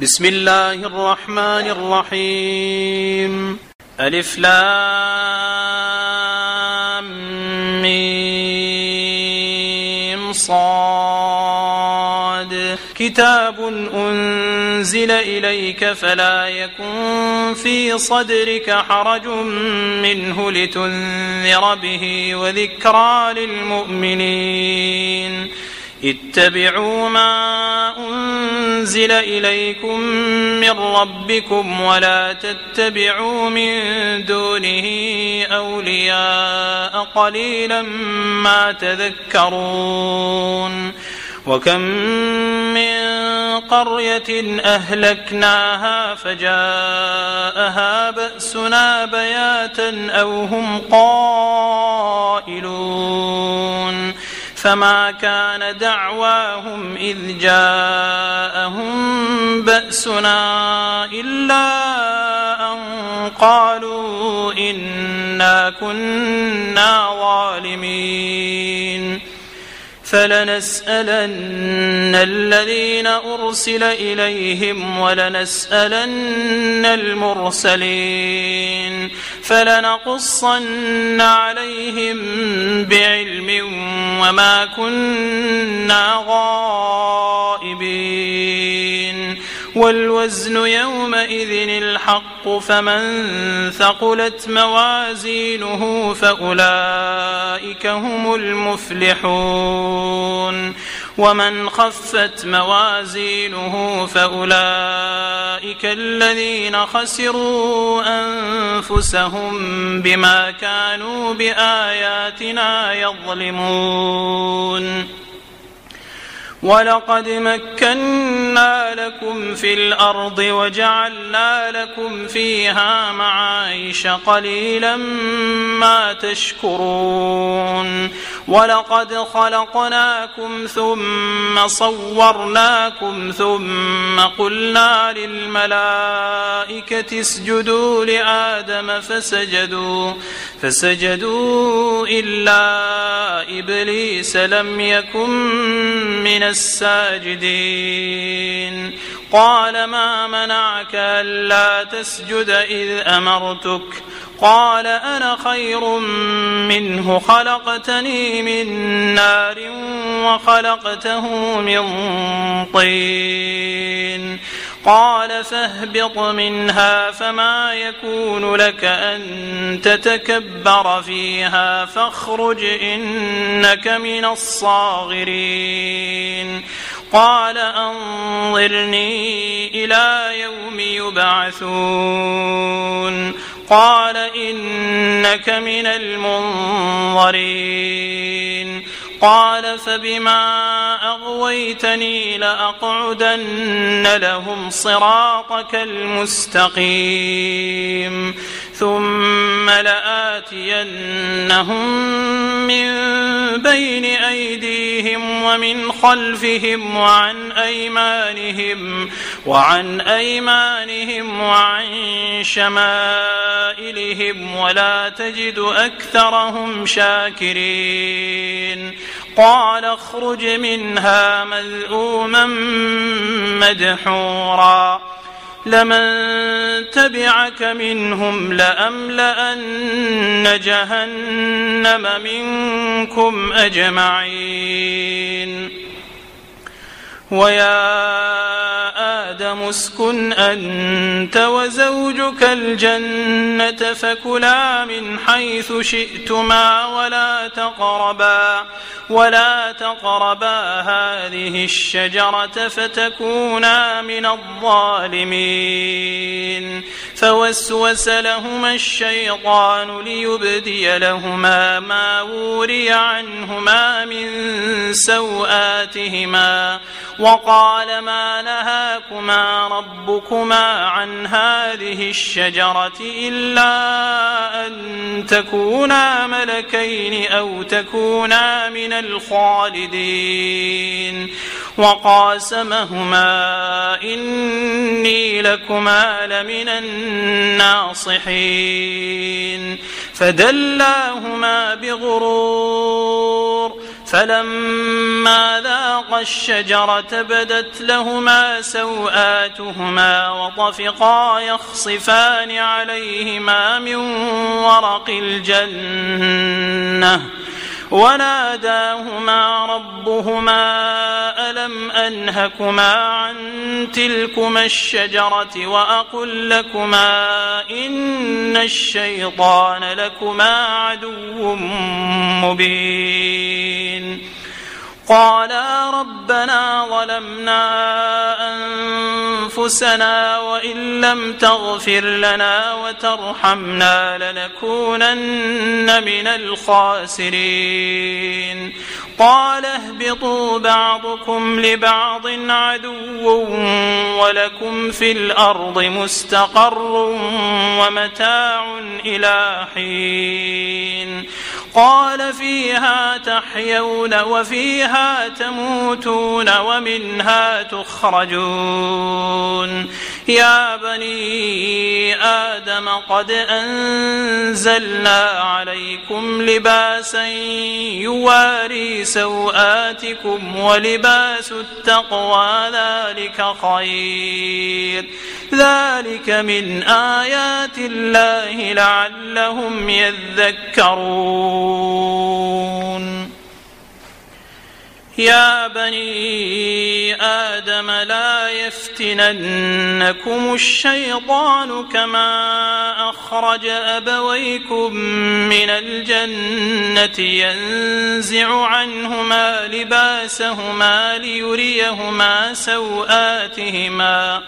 بسم الله الرحمن الرحيم. ألف لام ميم صاد. كتاب أنزل إليك فلا يكن في صدرك حرج منه لتنذر به وذكرى للمؤمنين. اتبعوا ما أنزل إليكم من ربكم ولا تتبعوا من دونه أولياء قليلا ما تذكرون. وكم من قرية أهلكناها فجاءها بأسنا بياتا أو هم قائلون. فما كان دعواهم إذ جاءهم بأسنا إلا أن قالوا إنا كنا ظالمين. فلنسألن الذين أرسل إليهم ولنسألن المرسلين فلنقصن عليهم بعلم وما كنا غائبين. والوزن يومئذ الحق فمن ثقلت موازينه فأولئك هم المفلحون. ومن خفت موازينه فأولئك الذين خسروا أنفسهم بما كانوا بآياتنا يظلمون. ولقد مكنا لكم في الأرض وجعلنا لكم فيها معايش قليلا ما تشكرون. ولقد خلقناكم ثم صورناكم ثم قلنا للملائكة اسجدوا لآدم فسجدوا إلا إبليس لم يكن من الساجدين. قال ما منعك ألا تسجد إذ أمرتك؟ قال أنا خير منه خلقتني من نار وخلقته من طين. قال فاهبط منها فما يكون لك أن تتكبر فيها فاخرج إنك من الصاغرين. قال أنظرني إلى يوم يبعثون. قال إنك من المنظرين. قال فبما أغويتني لأقعدن لهم صراطك المستقيم ثم لآتينهم من بين أيديهم ومن خلفهم وعن أيمانهم وعن شمائلهم ولا تجد أكثرهم شاكرين. قال اخرج منها مذءوما مدحورا لمن تبعك منهم لأملأن جهنم منكم أجمعين. ويا آدم اسكن أنت وزوجك الجنة فكلا من حيث شئتما ولا تقربا هذه الشجرة فتكونا من الظالمين. فوسوس لهما الشيطان ليبدي لهما ما وري عنهما من سوآتهما وقال ما نهاكما ربكما عن هذه الشجرة إلا أن تكونا ملكين أو تكونا من الخالدين. وقاسمهما إني لكما لمن الناصحين. فدلاهما بغرور فلما ذاقا الشجرة بدت لهما سوآتهما وطفقا يخصفان عليهما من ورق الجنة وناداهما ربهما ألم أنهكما عن تلكما الشجرة وأقل لكما إن الشيطان لكما عدو مبين قالا ربنا ظلمنا أنفسنا وإن لم تغفر لنا وترحمنا لنكونن من الخاسرين قال اهبطوا بعضكم لبعض عدو ولكم في الأرض مستقر ومتاع إلى حين قال فيها تحيون وفيها تموتون ومنها تخرجون يا بني آدم قد أنزلنا عليكم لباسا يواري سوآتكم ولباس التقوى ذلك خير ذلك من آيات الله لعلهم يذكرون يا بني آدم لا يفتننكم الشيطان كما أخرج أبويكم من الجنة ينزع عنهما لباسهما ليريهما سوآتهما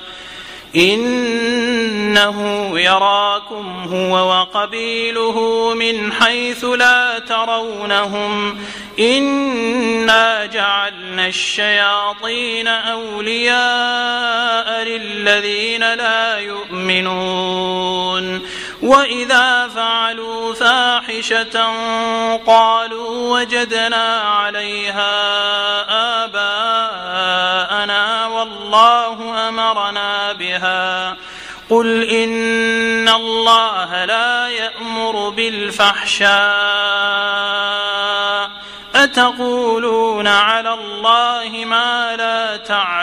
إنه يراكم هو وقبيله من حيث لا ترونهم إنا جعلنا الشياطين أولياء للذين لا يؤمنون وإذا فعلوا فاحشة قالوا وجدنا عليها آباءنا والله أمرنا بها قل إن الله لا يأمر بالفحشاء أتقولون على الله ما لا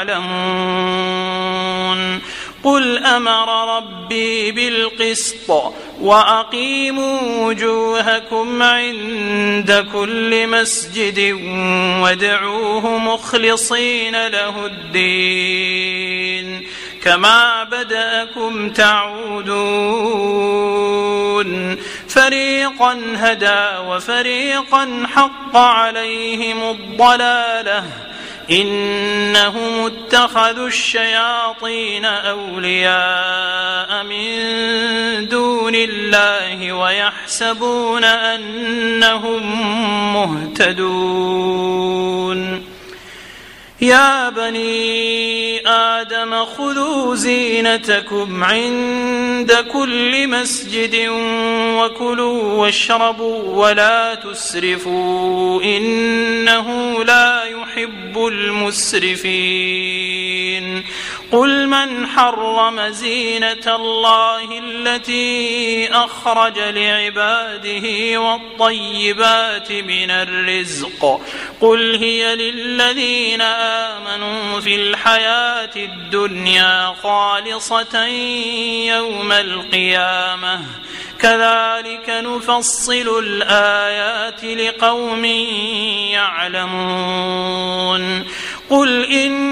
تعلمون قل أمر ربي بالقسط وأقيموا وجوهكم عند كل مسجد وادعوه مخلصين له الدين كما بدأكم تعودون فريقا هدى وفريقا حق عليهم الضلالة إنهم اتخذوا الشياطين أولياء من دون الله ويحسبون أنهم مهتدون يا بني آدم خذوا زينتكم عند كل مسجد وكلوا واشربوا ولا تسرفوا إنه لا يحب المسرفين قل من حرم زينة الله التي أخرج لعباده والطيبات من الرزق قل هي للذين آمنوا في الحياة الدنيا خالصة يوم القيامة كذلك نفصل الآيات لقوم يعلمون قل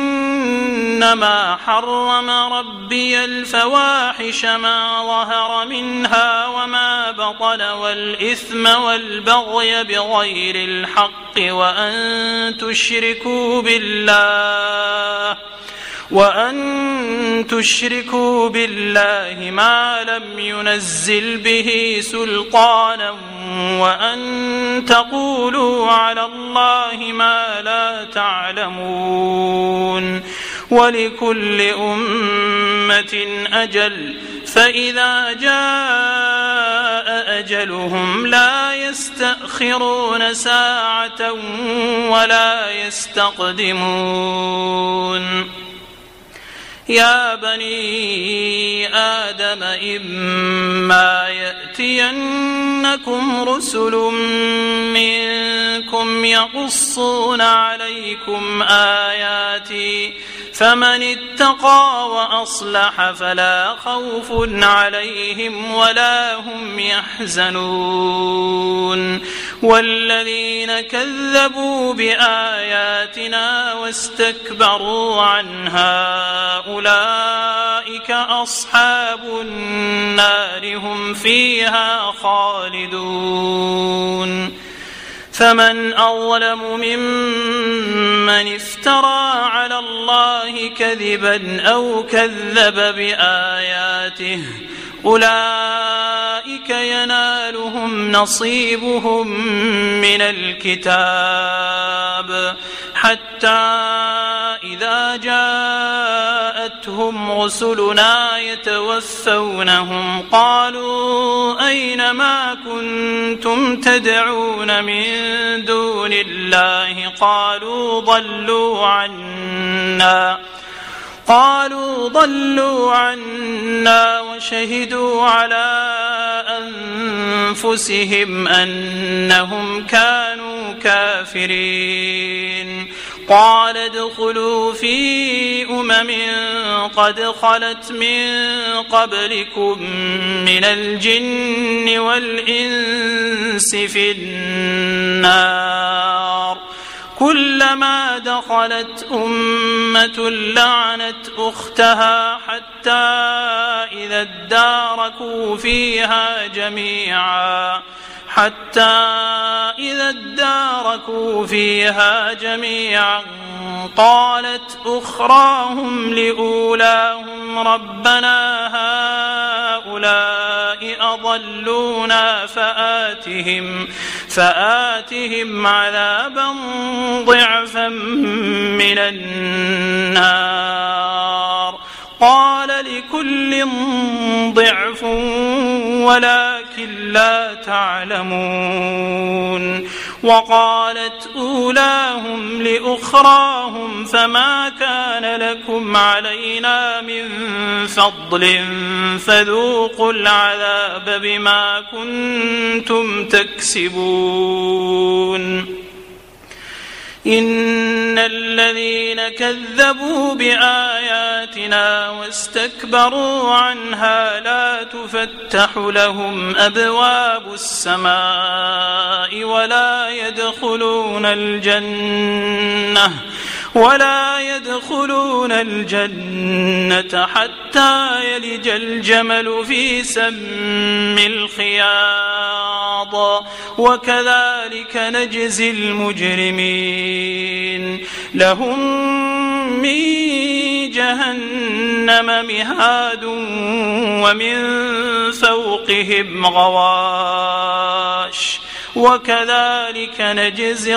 إنما حرم ربي الفواحش ما ظهر منها وما بطن والإثم والبغي بغير الحق وأن تشركوا بالله ما لم ينزل به سلطانا وأن تقولوا على الله ما لا تعلمون ولكل أمة أجل فإذا جاء أجلهم لا يستأخرون ساعة ولا يستقدمون يا بني آدم إما يأتينكم رسل منكم يقصون عليكم آياتي فمن اتقى وأصلح فلا خوف عليهم ولا هم يحزنون والذين كذبوا بآياتنا واستكبروا عنها أولئك أصحاب النار هم فيها خالدون فمن أظلم ممن افترى على الله كذبا أو كذب بآياته أولئك ينالهم نصيبهم من الكتاب حتى إذا جاءتهم رسلنا يتوفونهم قالوا أين ما كنتم تدعون من دون الله قالوا ضلوا عنا وشهدوا على أنفسهم أنهم كانوا كافرين قال ادخلوا في قد خلت من قبلكم من الجن والإنس في النار كلما دخلت أمة لعنت أختها حتى إذا اداركوا فيها جميعا قالت أخراهم لأولاهم ربنا هؤلاء أضلونا فآتهم عذابا ضعفا من النار قال لكل ضعف ولكن لا تعلمون وقالت أولاهم لأخراهم فما كان لكم علينا من فضل فذوقوا العذاب بما كنتم تكسبون إن الذين كذبوا بآياتنا واستكبروا عنها لا تفتح لهم أبواب السماء ولا يدخلون الجنة حتى يلج الجمل في سم الخياط وكذلك نجزي المجرمين لهم من جهنم مهاد ومن فوقهم غواش وكذلك نجزي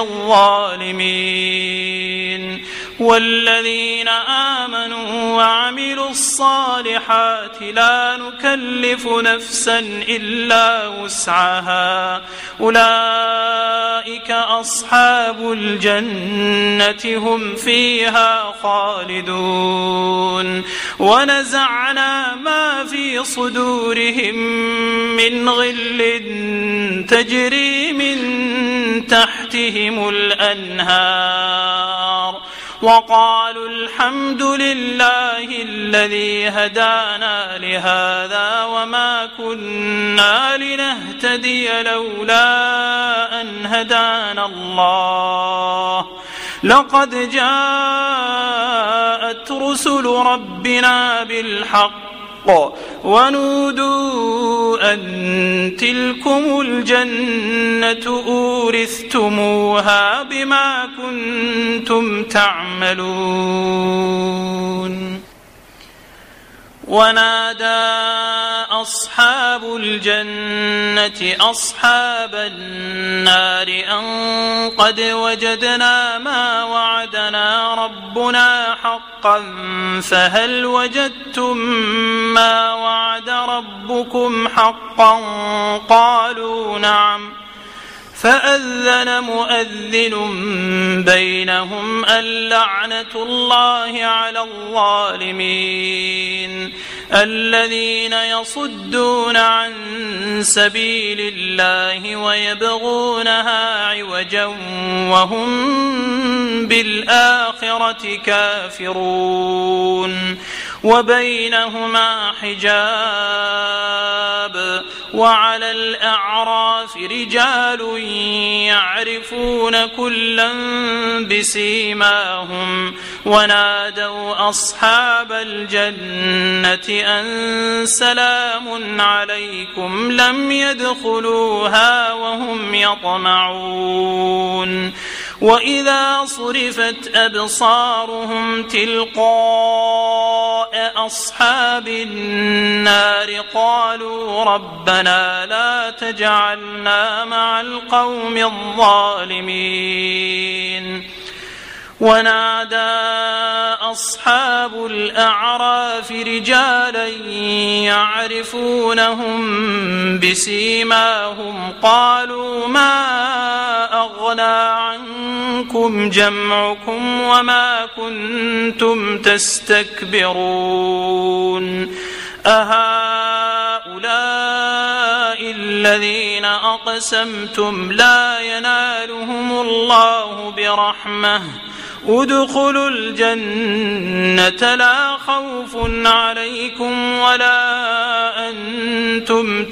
الظالمين والذين آمنوا وعملوا الصالحات لا نكلف نفسا إلا وسعها أولئك أصحاب الجنة هم فيها خالدون ونزعنا ما في صدورهم من غل تجري من تحتهم الأنهار وقالوا الحمد لله الذي هدانا لهذا وما كنا لنهتدي لولا أن هدانا الله لقد جاءت رسل ربنا بالحق ونودوا أن تلكم الجنة أورثتموها بما كنتم تعملون ونادى أصحاب الجنة أصحاب النار أن قد وجدنا ما وعدنا ربنا حقا فهل وجدتم ما وعد ربكم حقا قالوا نعم فأذن مؤذن بينهم اللعنة الله على الظالمين الذين يصدون عن سبيل الله ويبغونها عوجا وهم بالآخرة كافرون وبينهما حجاب وعلى الأعراف رجال يعرفون كلا بسيماهم ونادوا أصحاب الجنة أن سلام عليكم لم يدخلوها وهم يطمعون وإذا صرفت أبصارهم تلقاء أصحاب النار قالوا ربنا لا تجعلنا مع القوم الظالمين ونادى أصحاب الأعراف رجالا يعرفونهم بسيماهم قالوا ما أغنى عنكم جمعكم وما كنتم تستكبرون أهؤلاء الذين أقسمتم لا ينالهم الله برحمة ادخلوا الجنة لا خوف عليكم ولا أنتم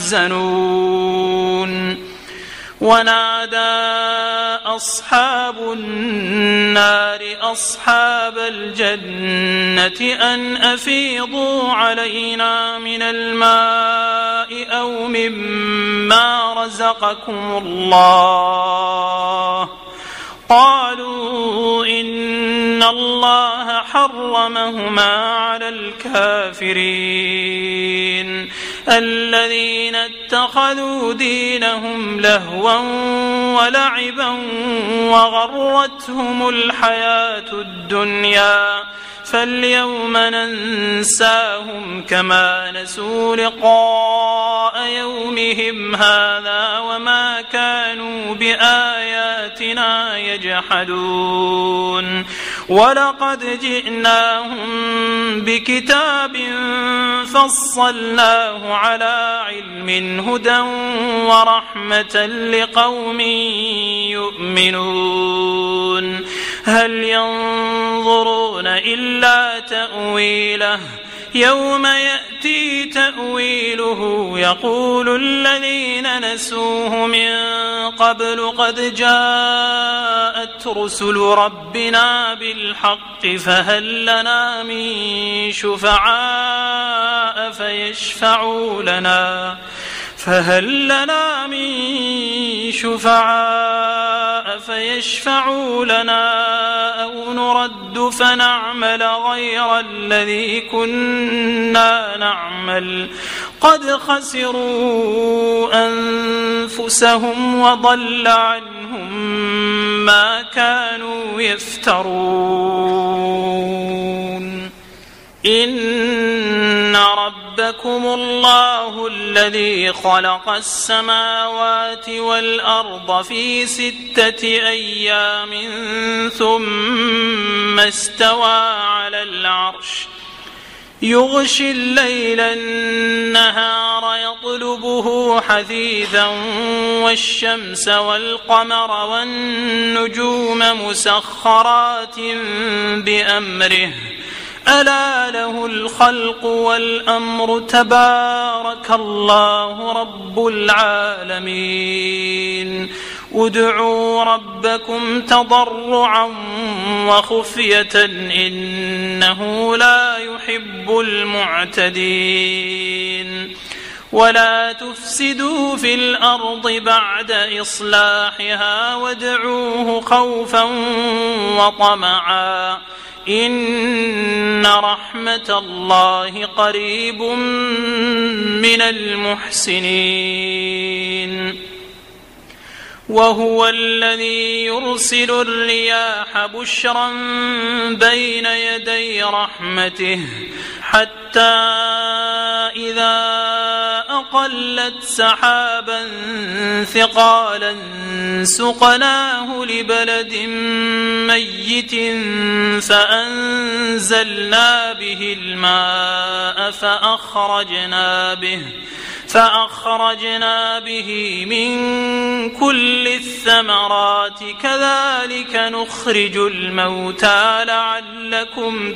تحزنون ونادى أصحاب النار أصحاب الجنة أن أفيضوا علينا من الماء أو مما رزقكم الله قالوا إن الله حرمهما على الكافرين الذين اتخذوا دينهم لهوا ولعبا وغرتهم الحياة الدنيا فاليوم ننساهم كما نسوا لقاء يومهم هذا وما كانوا بآياتنا يجحدون ولقد جئناهم بكتاب فصلناه على علم هدى ورحمة لقوم يؤمنون هل ينظرون إلا تأويله يوم يأتي تأويله يقول الذين نسوه من قبل قد جاءت رسل ربنا بالحق فهل لنا من شفعاء فيشفعوا لنا أو نرد فنعمل غير الذي كنا نعمل قد خسروا أنفسهم وضل عنهم ما كانوا يفترون إن ربكم الله الذي خلق السماوات والأرض في 6 أيام ثم استوى على العرش يغشي الليل النهار يطلبه حثيثا والشمس والقمر والنجوم مسخرات بأمره ألا له الخلق والأمر تبارك الله رب العالمين ادعوا ربكم تضرعا وخفية إنه لا يحب المعتدين ولا تفسدوا في الأرض بعد إصلاحها وادعوه خوفا وطمعا إن رحمة الله قريب من المحسنين وهو الذي يرسل الرياح بشرا بين يدي رحمته حتى إذا أقل أظلت سحابا ثقالا سقناه لبلد ميت فأنزلنا به الماء فأخرجنا به من كل الثمرات كذلك نخرج الموتى لعلكم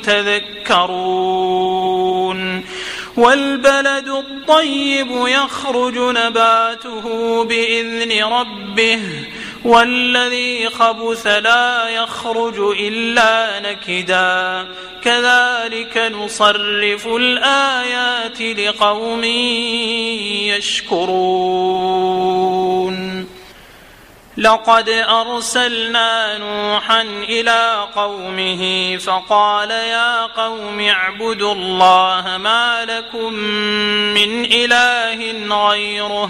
تذكرون والبلد الطيب يخرج نباته بإذن ربه والذي خبث لا يخرج إلا نكدا كذلك نصرف الآيات لقوم يشكرون لقد أرسلنا نوحا إلى قومه فقال يا قوم اعبدوا الله ما لكم من إله غيره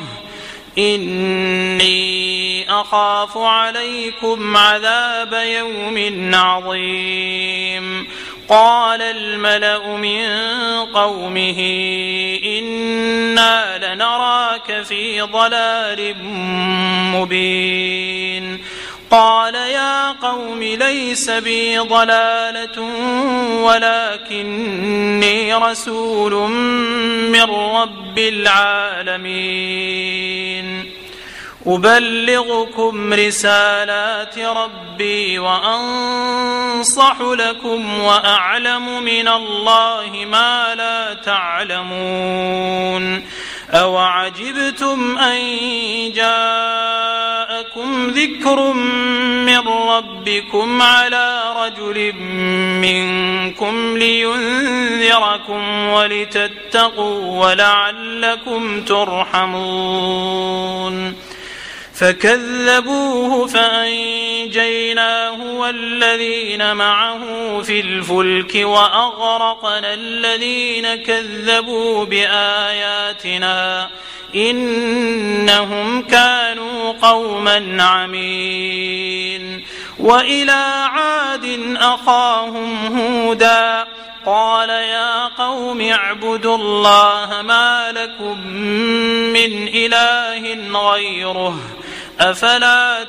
إني أخاف عليكم عذاب يوم عظيم قال الملأ من قومه إنا لنراك في ضلال مبين قال يا قوم ليس بي ضلالة ولكني رسول من رب العالمين أبلغكم رسالات ربي وأنصح لكم وأعلم من الله ما لا تعلمون أوعجبتم أن جاءكم ذكر من ربكم على رجل منكم لينذركم ولتتقوا ولعلكم ترحمون فكذبوه فأنجيناه والذين معه في الفلك وأغرقنا الذين كذبوا بآياتنا إنهم كانوا قوما عمين وإلى عاد أخاهم هودا قال يا قوم اعبدوا الله ما لكم من إله غيره أفلا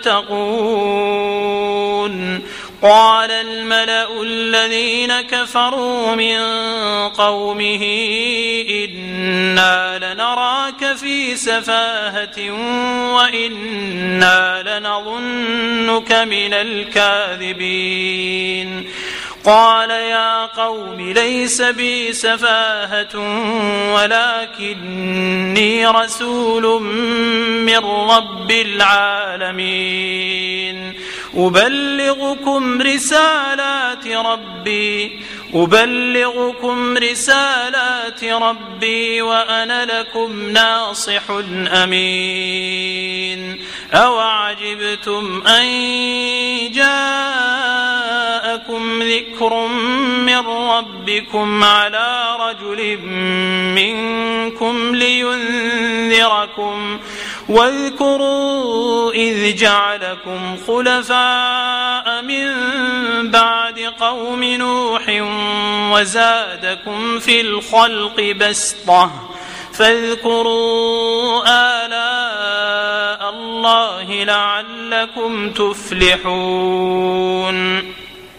تتقون قال الملأ الذين كفروا من قومه إنا لنراك في سفاهة وإنا لنظنك من الكاذبين قال يا قوم ليس بي سفاهة ولكني رسول من رب العالمين أبلغكم رسالات ربي وأنا لكم ناصح أمين أوعجبتم أن جاءكم ذكر من ربكم على رجل منكم لينذركم واذكروا إذ جعلكم خلفاء من بعد قوم نوح وزادكم في الخلق بسطة فاذكروا آلاء الله لعلكم تفلحون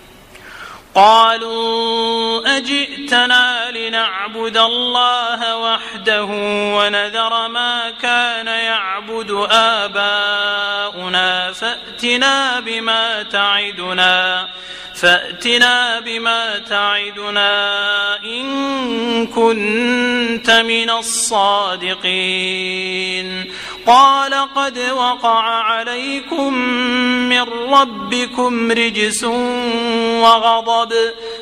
قالوا أجئتنا لنعبد الله وحده ونذر ما كان يعبد آباؤنا فأتنا بما تعدنا إن كنت من الصادقين قال قد وقع عليكم من ربكم رجس وغضب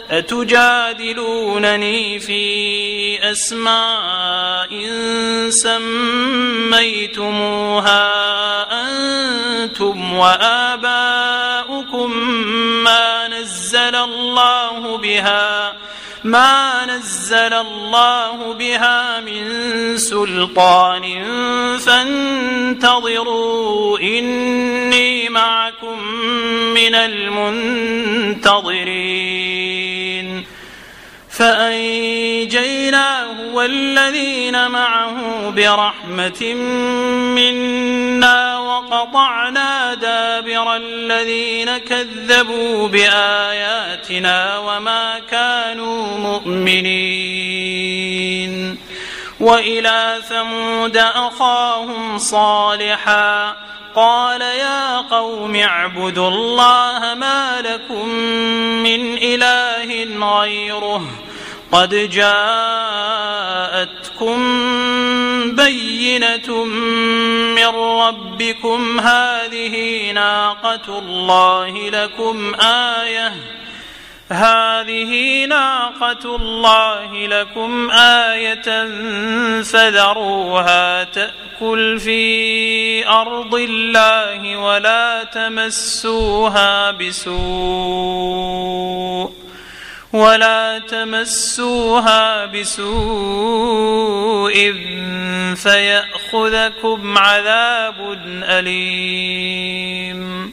أتجادلونني في أسماء سميتموها أنتم وآباؤكم ما نزل الله بها من سلطان فانتظروا إني معكم من المنتظرين فأنجيناه والذين معه برحمة منا وقطعنا دابر الذين كذبوا بآياتنا وما كانوا مؤمنين. وإلى ثمود أخاهم صالحا قال يا قوم اعبدوا الله ما لكم من إله غيره قد جاءتكم بينة من ربكم هذه ناقة الله لكم آية فذروها تأكل في أرض الله ولا تمسوها بسوء فيأخذكم عذاب أليم.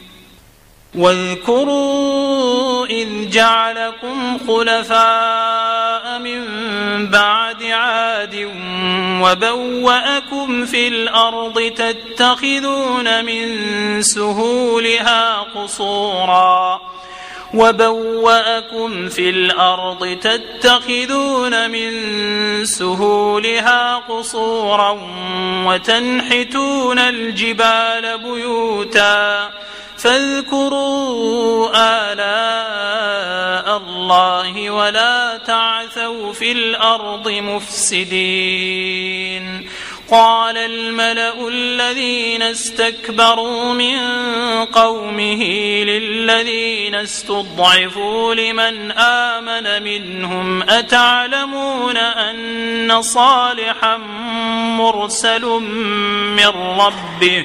واذكروا إذ جعلكم خلفاء من بعد عاد وبوأكم في الأرض تتخذون من سهولها قصورا وتنحتون الجبال بيوتا فاذكروا آلاء الله ولا تعثوا في الأرض مفسدين. قال الملأ الذين استكبروا من قومه للذين استضعفوا لمن آمن منهم أتعلمون أن صالحا مرسل من ربه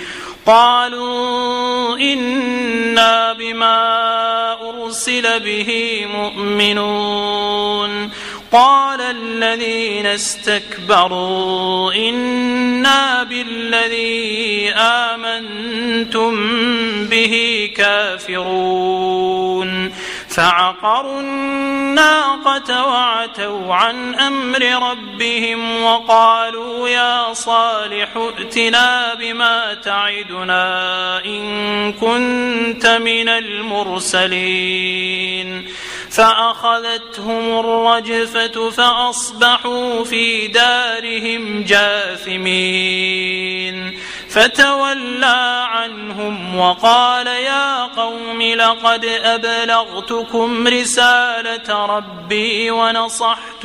قالوا إنا بما أرسل به مؤمنون. قال الذين استكبروا إنا بالذي آمنتم به كافرون. فعقروا الناقة وعتوا عن أمر ربهم وقالوا يا صالح ائتنا بما تعدنا إن كنت من المرسلين. فأخذتهم الرجفة فأصبحوا في دارهم جاثمين. فتولى عنهم وقال يا قوم لقد أبلغتكم رسالة ربي ونصحت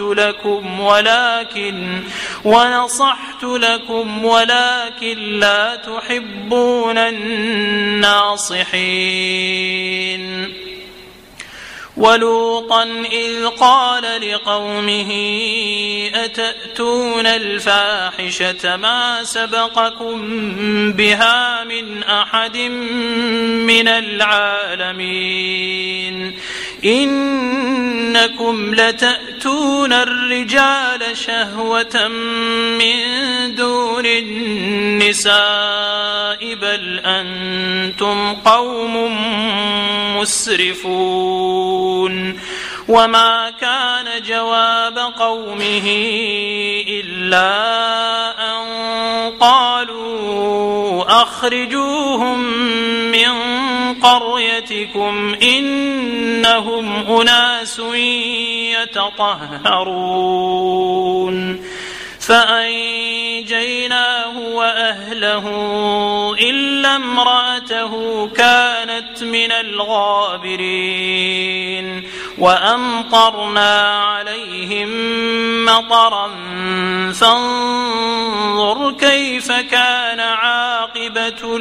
لكم ولكن لا تحبون الناصحين. ولوطا إذ قال لقومه أتأتون الفاحشة ما سبقكم بها من أحد من العالمين إنكم لتأتون الرجال شهوة من دون النساء بل أنتم قوم مسرفون. وما كان جواب قومه إلا أن قالوا أخرجوهم من قريتكم إنهم أناس يتطهرون. فأنجيناه وأهله إلا امرأته كانت من الغابرين. وأمطرنا عليهم مطرا فانظر كيف كان عاقبة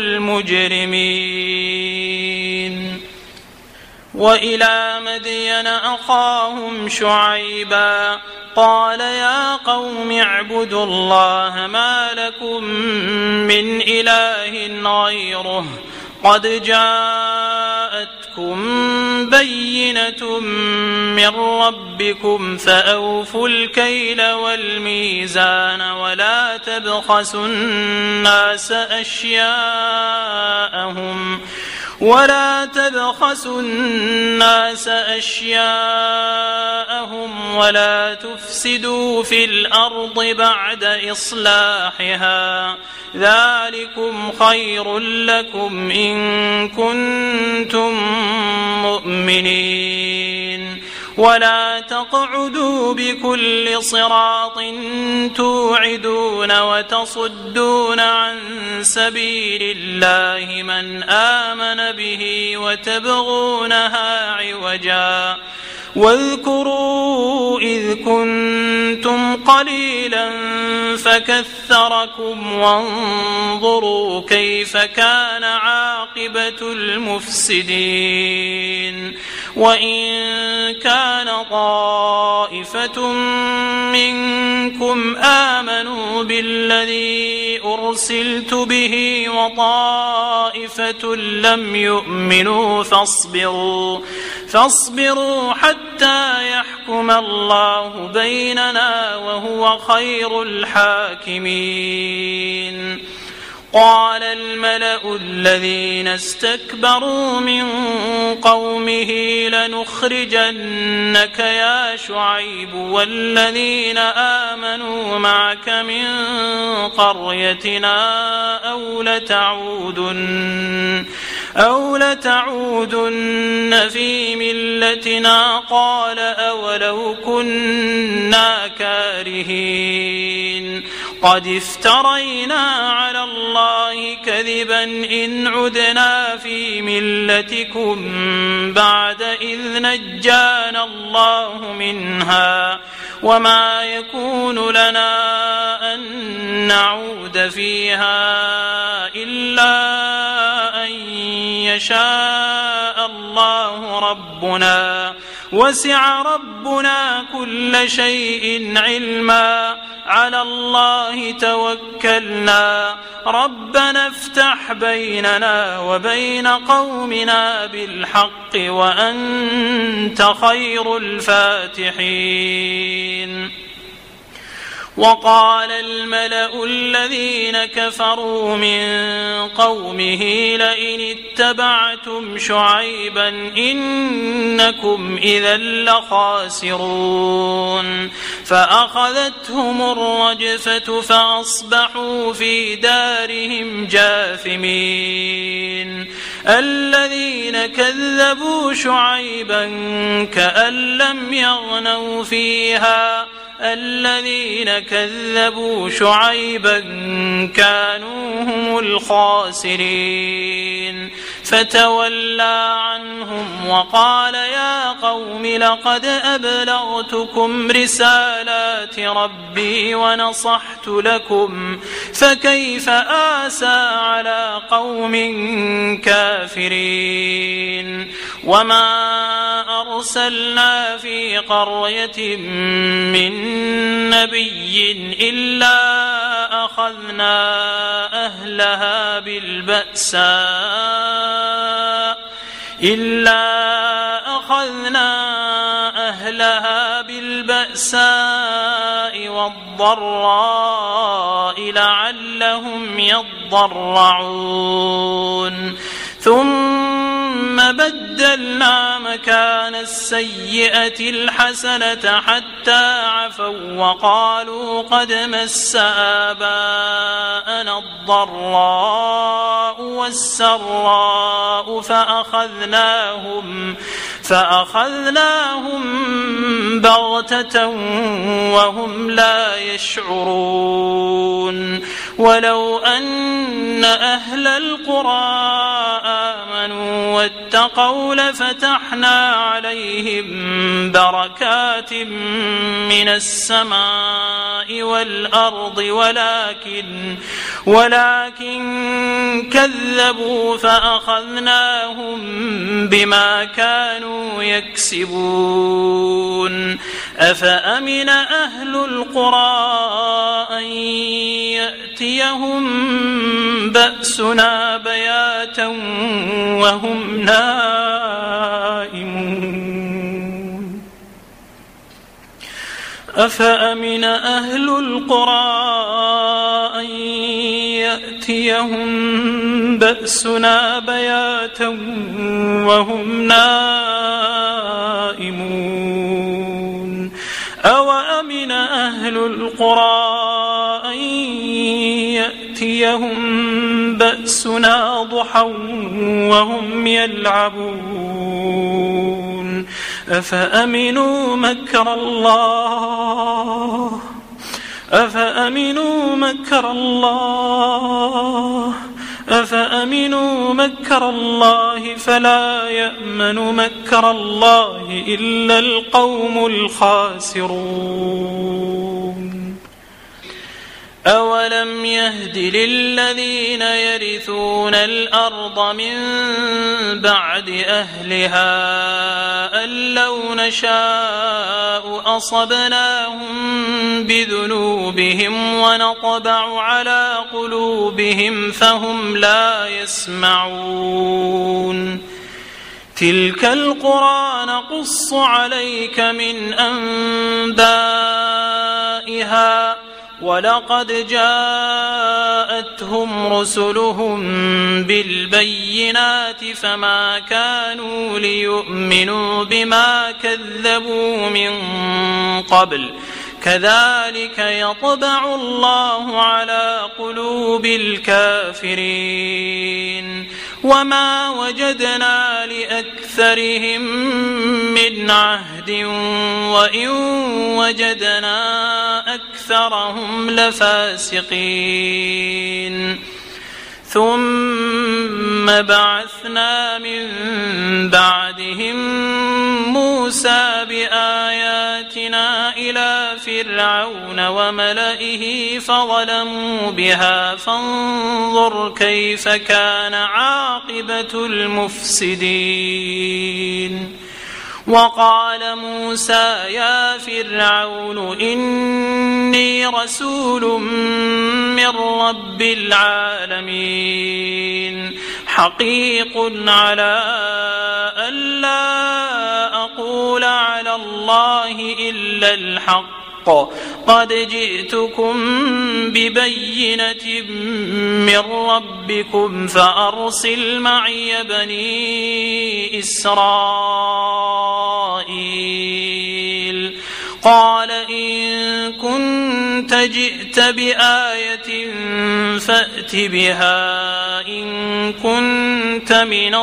المجرمين. وإلى مدين أخاهم شعيبا قال يا قوم اعبدوا الله ما لكم من إله غيره قد جاءتكم بينة من ربكم فأوفوا الكيل والميزان ولا تبخسوا الناس أشياءهم ولا تبخسوا الناس أشياءهم ولا تفسدوا في الأرض بعد إصلاحها ذلكم خير لكم إن كنتم مؤمنين ولا تقعدوا بكل صراط توعدون وتصدون عن سبيل الله من آمن به وتبغونها عوجا واذكروا إذ كنتم قليلا فكثركم وانظروا كيف كان عاقبة المفسدين وإن كان طائفة منكم آمنوا بالذي أرسلت به وطائفة لم يؤمنوا فاصبروا حتى يحكم الله بيننا وهو خير الحاكمين قال الملأ الذين استكبروا من قومه لنخرجنك يا شعيب والذين آمنوا معك من قريتنا أو لتعودن في ملتنا قال أولو كنا كارهين قد افترينا على الله كذبا إن عدنا في ملتكم بعد إذ نجانا الله منها وما يكون لنا أن نعود فيها إلا أن يشاء الله ربنا وسع ربنا كل شيء علما على الله توكلنا ربنا افتح بيننا وبين قومنا بالحق وأنت خير الفاتحين وقال الملأ الذين كفروا من قومه لئن اتبعتم شعيبا إنكم إذا لخاسرون فأخذتهم الرجفة فأصبحوا في دارهم جاثمين الذين كذبوا شعيبا كأن لم يغنوا فيها الذين كذبوا شعيبا كانوا هم الخاسرين فتولى عنهم وقال يا قوم لقد أبلغتكم رسالات ربي ونصحت لكم فكيف آسى على قوم كافرين وما أرسلنا في قرية من نبي إلا أخذنا أهلها بالبأساء والضراء لعلهم يضرعون ثم بدلنا مكان السيئة الحسنة حتى عفوا وقالوا قد مس آباءنا الضراء والسراء فأخذناهم بغتة وهم لا يشعرون ولو أن أهل القرى آمنوا واتقوا لفتحنا عليهم بركات من السماء والأرض ولكن كذبوا فأخذناهم بما كانوا يكسبون أفأمن أهل القرى أن يأتيهم بأسنا بياتا وهم نائمون أفأمن أهل القرى أن يأتيهم بأسنا بياتا وهم نائمون أوأمن أهل القرى أن يأتيهم بأسنا ضحى وهم يلعبون أفأمنوا مكر الله فلا يأمن مكر الله إلا القوم الخاسرون أولم يهد للذين يرثون الأرض من بعد أهلها أن لو نشاء أصبناهم بذنوبهم ونطبع على قلوبهم فهم لا يسمعون تلك القرى نقص عليك من أنبائها ولقد جاءتهم رسلهم بالبينات فما كانوا ليؤمنوا بما كذبوا من قبل كذلك يطبع الله على قلوب الكافرين وما وجدنا لأكثرهم من عهد وإن وجدنا أكثرهم لفاسقين ثم بعثنا من بعدهم موسى بآياتنا إلى فرعون وملئه فظلموا بها فانظر كيف كان عاقبة المفسدين وقال موسى يا فرعون إني رسول من رب العالمين حقيق على ألا أقول على الله إلا الحق قد جئتكم ببينة من ربكم فأرسل معي بني إسرائيل قال إن كنت جئت بآية فأت بها إن كنت من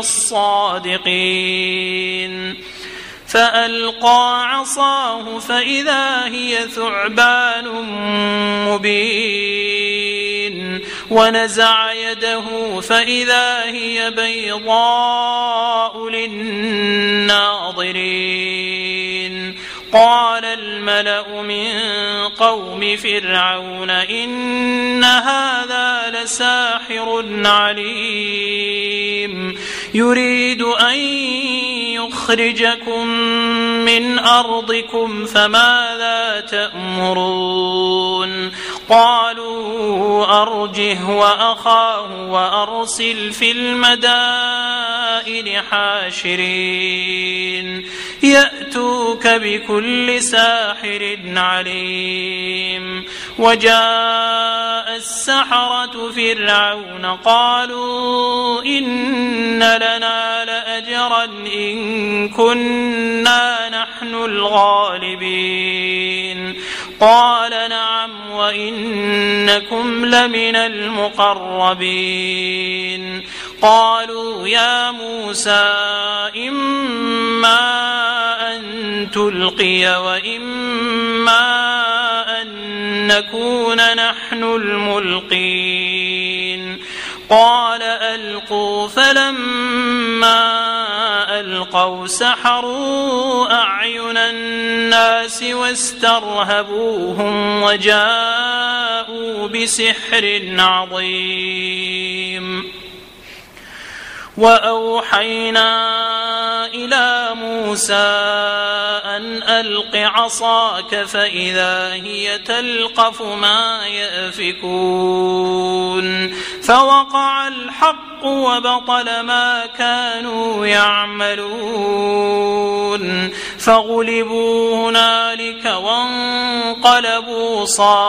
الصادقين فألقى عصاه فإذا هي ثعبان مبين ونزع يده فإذا هي بيضاء للناظرين قال الملأ من قوم فرعون إن هذا لساحر عليم يريد أن يخرجكم من أرضكم فماذا تأمرون قالوا أرجه وأخاه وأرسل في المدائن حاشرين يأتوك بكل ساحر عليم وجاء السحرة فرعون قالوا إن لنا لأجرا إن كنا نحن الغالبين قال نعم وإنكم لمن المقربين قالوا يا موسى إما أن تلقي وإما أن نكون نحن الملقين قال ألقوا فلما ألقوا سحروا أعين الناس واسترهبوهم وجاءوا بسحر عظيم وأوحينا إلى موسى أن ألق عصاك فإذا هي تلقف ما يأفكون فوقع الحق وبطل ما كانوا يعملون فغلبوا هنالك وانقلبوا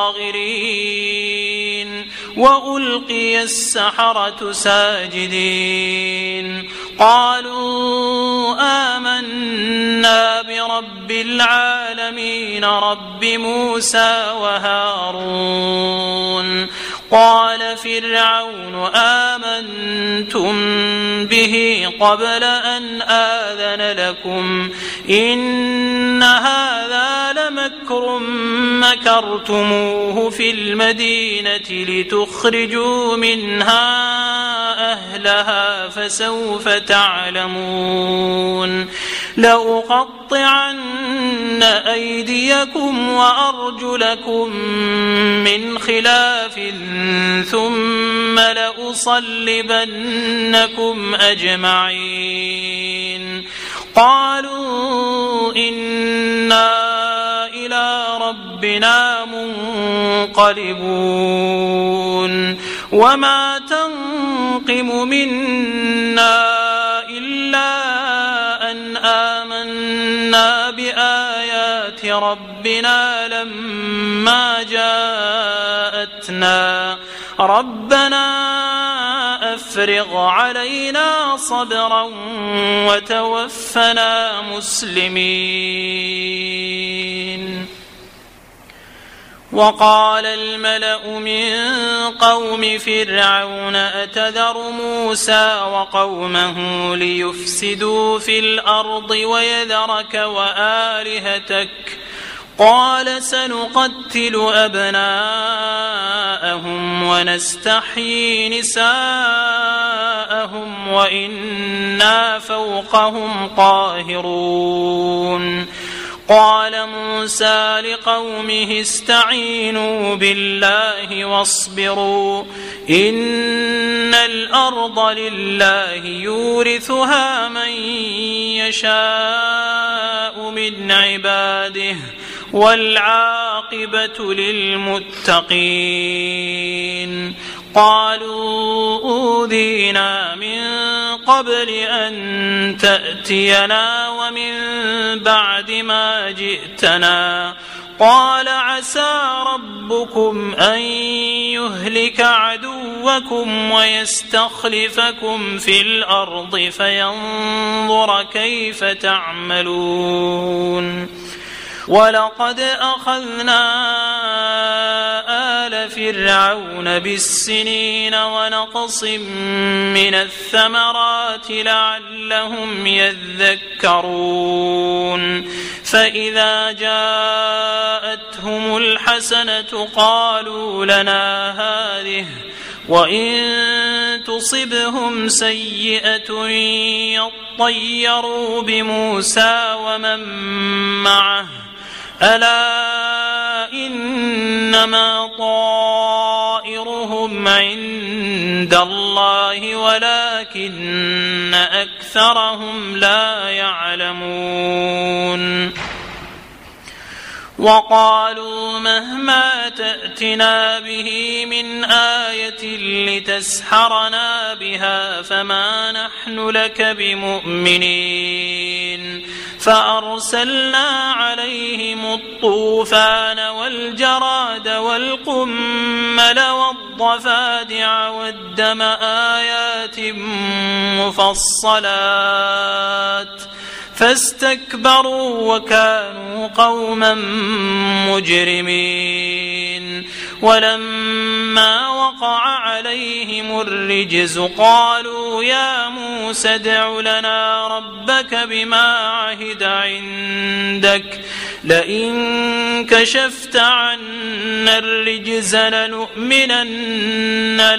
صاغرين وألقي السحرة ساجدين قالوا آمنا برب العالمين رب موسى وهارون قال فرعون آمنتم به قبل أن آذن لكم إن هذا لمكر مكرتموه في المدينة لتخرجوا منها أهلها فسوف تعلمون لأقطعن أيديكم وأرجلكم من خلاف ثم لأصلبنكم أجمعين قالوا إنا إلى ربنا منقلبون وما تنقم منا إلا أن آمنا بآيات ربنا لما جاءتنا ربنا أفرغ علينا صبرا وتوفنا مسلمين وقال الملأ من قوم فرعون أتذر موسى وقومه ليفسدوا في الأرض ويذرك وآلهتك قال سنقتل أبناءهم ونستحيي نساءهم وإنا فوقهم قاهرون قال موسى لقومه استعينوا بالله واصبروا إن الأرض لله يورثها من يشاء من عباده والعاقبة للمتقين قالوا أوذينا من قبل أن تأتينا ومن بعد ما جئتنا قال عسى ربكم أن يهلك عدوكم ويستخلفكم في الأرض فينظر كيف تعملون ولقد أخذنا آل فرعون بالسنين ونقص من الثمرات لعلهم يذكرون فإذا جاءتهم الحسنة قالوا لنا هذه وإن تصبهم سيئة يطيروا بموسى ومن معه ألا إنما طائرهم عند الله ولكن أكثرهم لا يعلمون وقالوا مهما تأتنا به من آية لتسحرنا بها فما نحن لك بمؤمنين فأرسلنا عليهم الطوفان والجراد والقمل والضفادع والدم آيات مفصلات فاستكبروا وكانوا قوما مجرمين ولما وقع عليهم الرجز قالوا يا موسى ادع لنا ربك بما عهد عندك لئن كشفت عنا الرجز لنؤمنن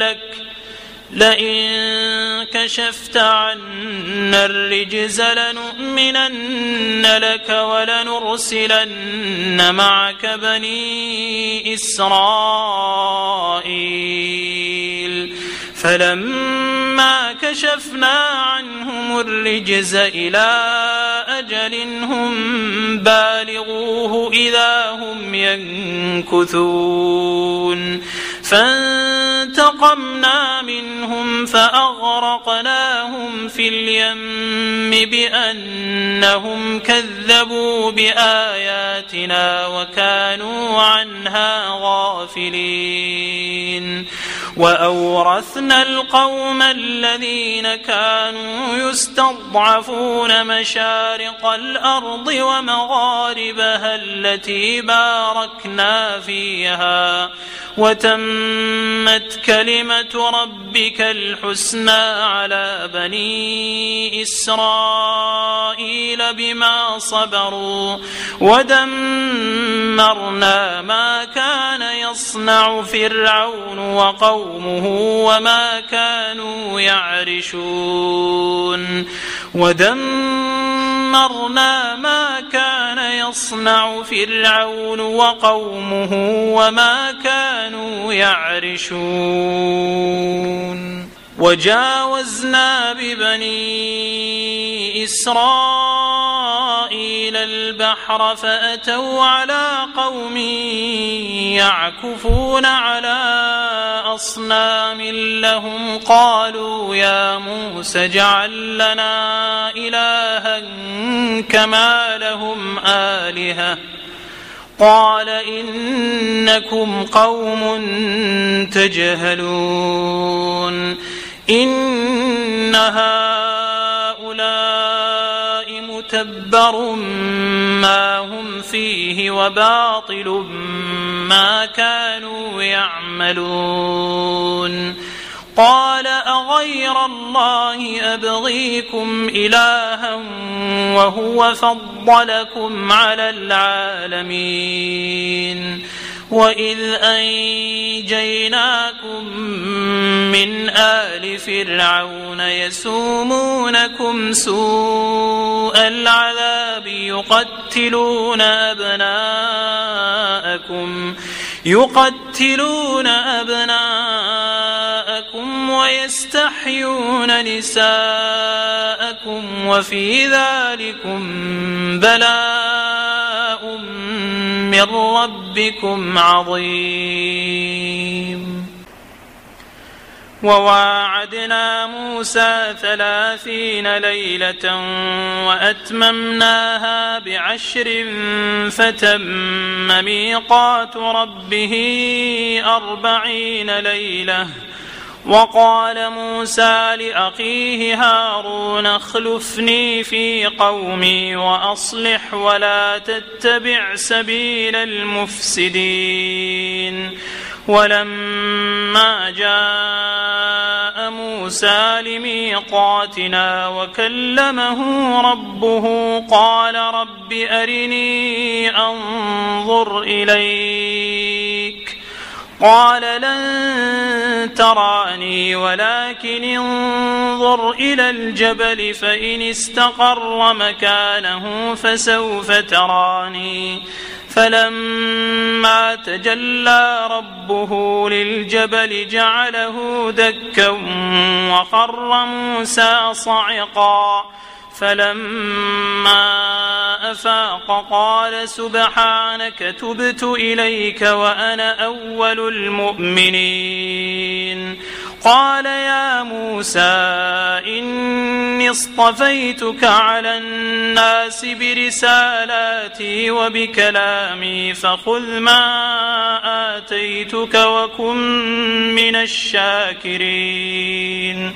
لك ولنرسلن معك بني إسرائيل فلما كشفنا عنهم الرجز إلى أجل هم بالغوه إذا هم ينكثون فانتقمنا فانتقمنا منهم فأغرقناهم في اليم بأنهم كذبوا بآياتنا وكانوا عنها غافلين وأورثنا القوم الذين كانوا يستضعفون مشارق الأرض ومغاربها التي باركنا فيها وتمت كلمة ربك الحسنى على بني إسرائيل بما صبروا ودمرنا ما كان يصنع فرعون وقومه وما كانوا يعرشون ودمرنا ما كان يصنع فرعون وقومه وما كانوا يعرشون وجاوزنا ببني إسرائيل البحر فأتوا على قوم يعكفون على أصنام لهم قالوا يا موسى اجعل لنا إلها كما لهم آلهة قال إنكم قوم تجهلون إن هؤلاء متبر ما هم فيه وباطل ما كانوا يعملون قال أغير الله أبغيكم إلها وهو فضلكم على العالمين وإذ أنجيناكم من آل فرعون يسومونكم سوء العذاب يقتلون أبناءكم ويستحيون نساءكم وفي ذلكم بلاء من ربكم عظيم وواعدنا موسى 30 ليلة وأتممناها ب10 فتم ميقات ربه 40 ليلة وقال موسى لأخيه هارون اخلفني في قومي وأصلح ولا تتبع سبيل المفسدين ولما جاء موسى لميقاتنا وكلمه ربه قال رب أرني أنظر إليك قال لن تراني ولكن انظر إلى الجبل فإن استقر مكانه فسوف تراني فلما تجلى ربه للجبل جعله دكا وخر موسى صعقا فلما أفاق قال سبحانك تبت إليك وأنا أول المؤمنين قال يا موسى إني اصطفيتك على الناس برسالاتي وبكلامي فخذ ما آتيتك وكن من الشاكرين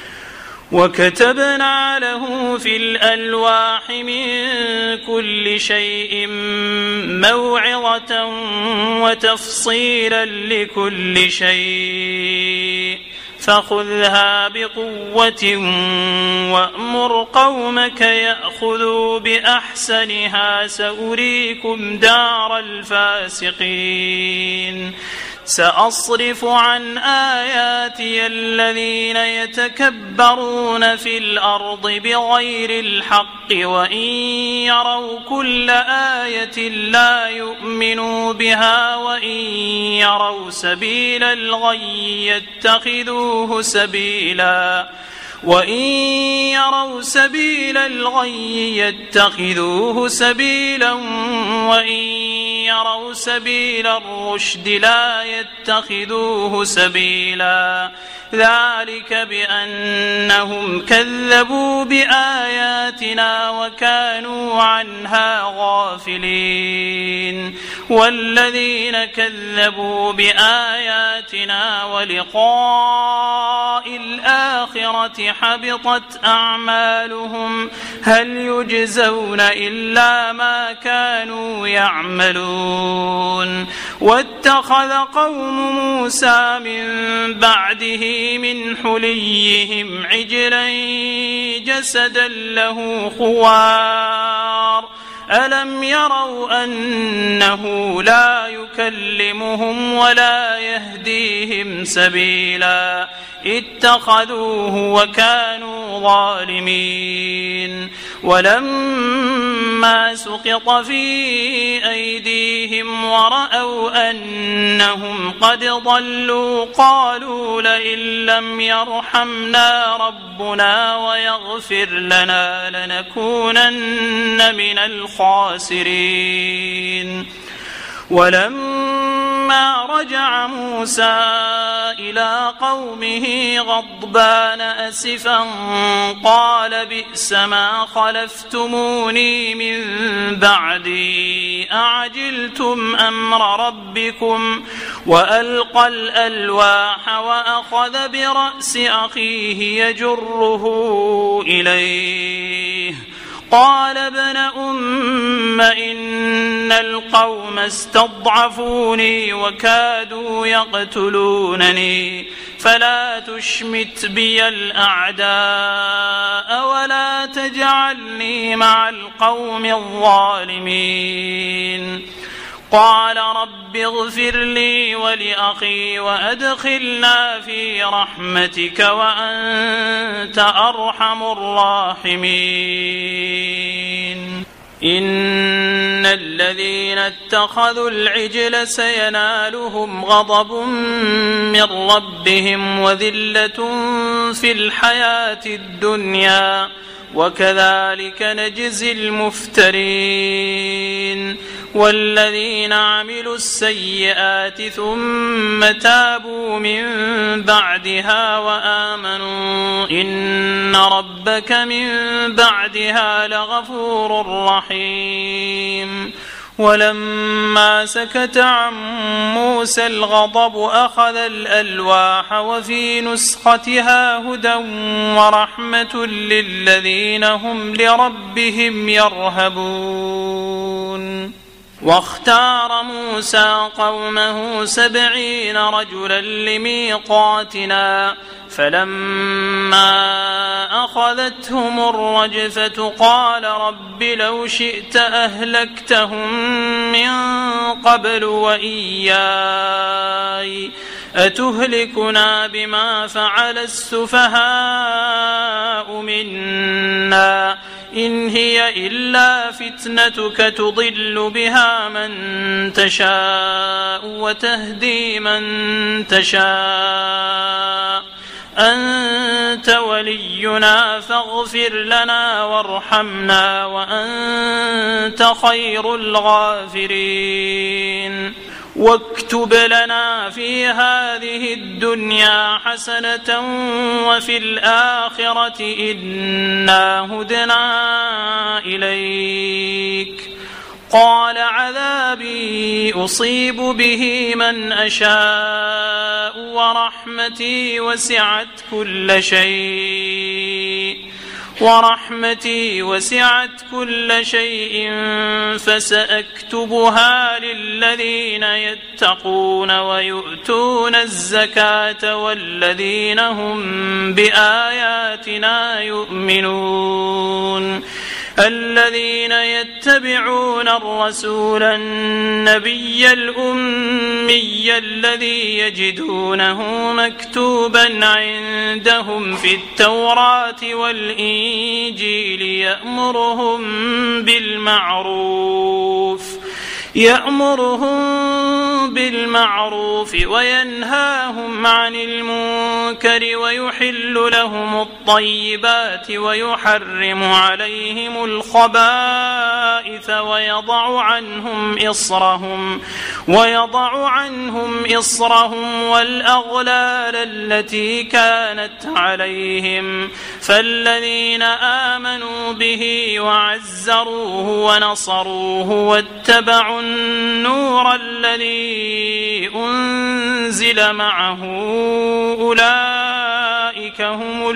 وكتبنا له في الألواح من كل شيء موعظة وتفصيلا لكل شيء فخذها بقوة وأمر قومك يأخذوا بأحسنها سأريكم دار الفاسقين سأصرف عن آياتي الذين يتكبرون في الأرض بغير الحق وإن يروا كل آية لا يؤمنوا بها وإن يروا سبيل الغي يتخذوه سبيلا وإن يروا سبيل الرشد لا يتخذوه سبيلا ذلك بأنهم كذبوا بآياتنا وكانوا عنها غافلين والذين كذبوا بآياتنا ولقاء الآخرة حبطت أعمالهم هل يجزون إلا ما كانوا يعملون واتخذ قوم موسى من بعده من حليهم عجلا جسدا له خوار ألم يروا أنه لا يكلمهم ولا يهديهم سبيلا اتخذوه وكانوا ظالمين ولما سقط في أيديهم ورأوا أنهم قد ضلوا قالوا لئن لم يرحمنا ربنا ويغفر لنا لنكونن من الخاسرين ولما رجع موسى إلى قومه غضبان أسفا قال بئس ما خلفتموني من بعدي أعجلتم أمر ربكم وألقى الألواح وأخذ برأس أخيه يجره إليه قال ابن أم إن القوم استضعفوني وكادوا يقتلونني فلا تشمت بي الأعداء ولا تجعلني مع القوم الظالمين قال رب اغفر لي ولأخي وأدخلنا في رحمتك وأنت أرحم الراحمين إن الذين اتخذوا العجل سينالهم غضب من ربهم وذلة في الحياة الدنيا وكذلك نجزي المفترين والذين عملوا السيئات ثم تابوا من بعدها وآمنوا إن ربك من بعدها لغفور رحيم ولما سكت عن موسى الغضب أخذ الألواح وفي نسختها هدى ورحمة للذين هم لربهم يرهبون واختار موسى قومه 70 رجلا لميقاتنا فلما أخذتهم الرجفة قال رب لو شئت أهلكتهم من قبل وإياي أتهلكنا بما فعل السفهاء منا إن هي إلا فتنتك تضل بها من تشاء وتهدي من تشاء أنت ولينا فاغفر لنا وارحمنا وأنت خير الغافرين واكتب لنا في هذه الدنيا حسنة وفي الآخرة إنا هدنا إليك قال عذابي أصيب به من أشاء ورحمتي وسعت كل شيء فسأكتبها للذين يتقون ويؤتون الزكاة والذين هم بآياتنا يؤمنون الذين يتبعون الرسول النبي الأمي الذي يجدونه مكتوبا عندهم في التوراة والإنجيل يأمرهم بالمعروف وينهاهم عن المنكر ويحل لهم الطيبات ويحرم عليهم الخبائث ويضع عنهم إصرهم والأغلال التي كانت عليهم فالذين آمنوا به وعزروه ونصروه واتبعوا النور الذي أنزل معه أولئك هم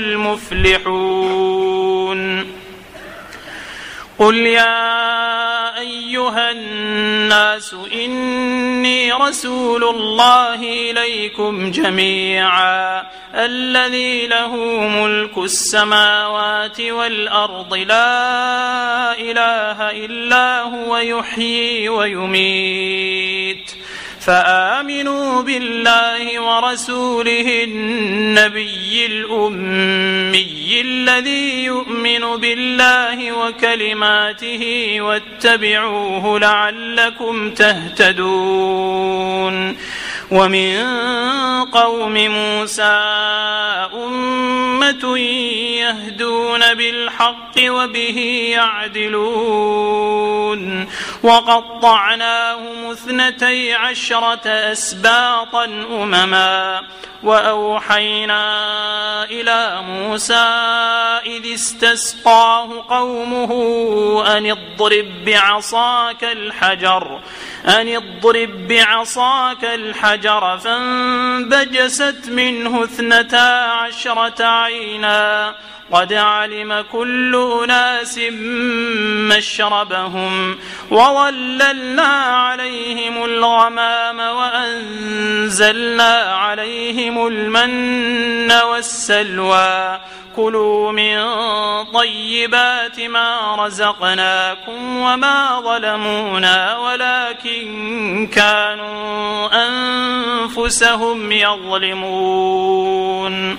المفلحون. قل يا أيها الناس إني رسول الله إليكم جميعا الذي له ملك السماوات والأرض لا إله إلا هو يحيي ويميت فآمنوا بالله ورسوله النبي الأمي الذي يؤمن بالله وكلماته واتبعوه لعلكم تهتدون. ومن قوم موسى أمة يهدون بالحق وبه يعدلون وقطعناهم 12 أسباطا أمما وأوحينا إلى موسى إذ استسقاه قومه أن اضرب بعصاك الحجر فانبجست منه 12 عينا قد علم كل أناس مشربهم وظللنا عليهم الغمام وأنزلنا عليهم المن والسلوى كلوا من طيبات ما رزقناكم وما ظلمونا ولكن كانوا أنفسهم يظلمون.